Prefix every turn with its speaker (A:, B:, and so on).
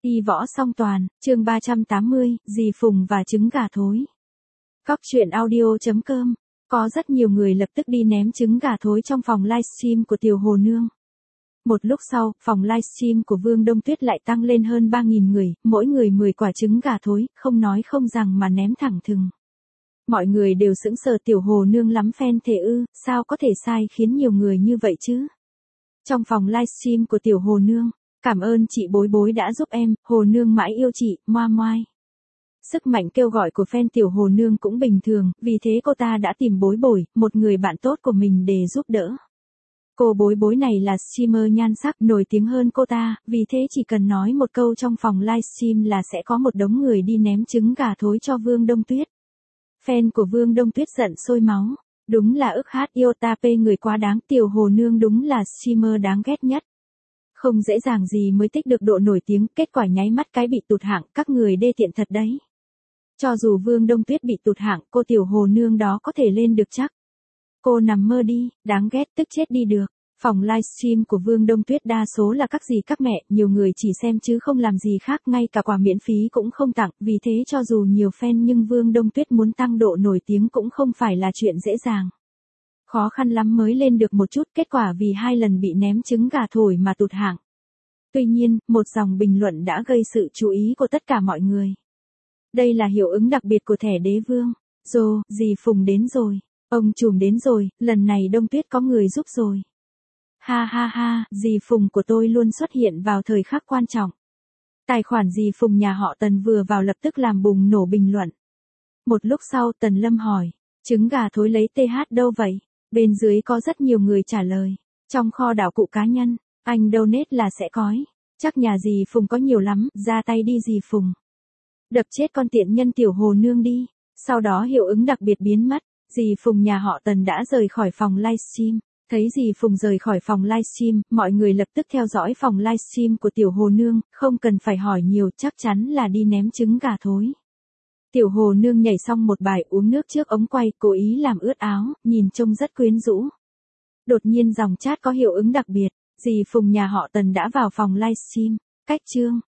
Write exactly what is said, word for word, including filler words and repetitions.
A: Y võ song toàn, chương ba trăm tám mươi, dì Phùng và trứng gà thối. Cóc truyện audio chấm com. Có rất nhiều người lập tức đi ném trứng gà thối trong phòng livestream của Tiểu Hồ Nương. Một lúc sau, phòng livestream của Vương Đông Tuyết lại tăng lên hơn ba nghìn người, mỗi người mười quả trứng gà thối, không nói không rằng mà ném thẳng thừng. Mọi người đều sững sờ. Tiểu Hồ Nương lắm fan thể ư, sao có thể sai khiến nhiều người như vậy chứ? Trong phòng livestream của Tiểu Hồ Nương, cảm ơn chị Bối Bối đã giúp em, Hồ Nương mãi yêu chị, moa moai. Sức mạnh kêu gọi của fan Tiểu Hồ Nương cũng bình thường, vì thế cô ta đã tìm Bối Bối, một người bạn tốt của mình để giúp đỡ. Cô Bối Bối này là streamer nhan sắc nổi tiếng hơn cô ta, vì thế chỉ cần nói một câu trong phòng livestream là sẽ có một đống người đi ném trứng gà thối cho Vương Đông Tuyết. Fan của Vương Đông Tuyết giận sôi máu. Đúng là ức hát yêu ta pê người quá đáng. Tiểu Hồ Nương đúng là streamer đáng ghét nhất. Không dễ dàng gì mới tích được độ nổi tiếng, kết quả nháy mắt cái bị tụt hạng, các người đê tiện thật đấy. Cho dù Vương Đông Tuyết bị tụt hạng, cô Tiểu Hồ Nương đó có thể lên được chắc. Cô nằm mơ đi, đáng ghét tức chết đi được. Phòng livestream của Vương Đông Tuyết đa số là các dì các mẹ, nhiều người chỉ xem chứ không làm gì khác, ngay cả quà miễn phí cũng không tặng, vì thế cho dù nhiều fan nhưng Vương Đông Tuyết muốn tăng độ nổi tiếng cũng không phải là chuyện dễ dàng. Khó khăn lắm mới lên được một chút, kết quả vì hai lần bị ném trứng gà thổi mà tụt hạng. Tuy nhiên, một dòng bình luận đã gây sự chú ý của tất cả mọi người. Đây là hiệu ứng đặc biệt của thẻ đế vương. Rồ, dì Phùng đến rồi. Ông trùm đến rồi, lần này Đông Tuyết có người giúp rồi. Ha ha ha, dì Phùng của tôi luôn xuất hiện vào thời khắc quan trọng. Tài khoản dì Phùng nhà họ Tần vừa vào lập tức làm bùng nổ bình luận. Một lúc sau Tần Lâm hỏi, trứng gà thối lấy tê hát đâu vậy? Bên dưới có rất nhiều người trả lời, trong kho đảo cụ cá nhân, anh donate là sẽ cói. Chắc nhà dì Phùng có nhiều lắm, ra tay đi dì Phùng. Đập chết con tiện nhân Tiểu Hồ Nương đi. Sau đó hiệu ứng đặc biệt biến mất, dì Phùng nhà họ Tần đã rời khỏi phòng livestream. Thấy dì Phùng rời khỏi phòng livestream, mọi người lập tức theo dõi phòng livestream của Tiểu Hồ Nương, không cần phải hỏi nhiều, chắc chắn là đi ném trứng gà thối. Tiểu Hồ Nương nhảy xong một bài uống nước trước ống quay, cố ý làm ướt áo, nhìn trông rất quyến rũ. Đột nhiên dòng chat có hiệu ứng đặc biệt, dì Phùng nhà họ Tần đã vào phòng livestream. Cách chương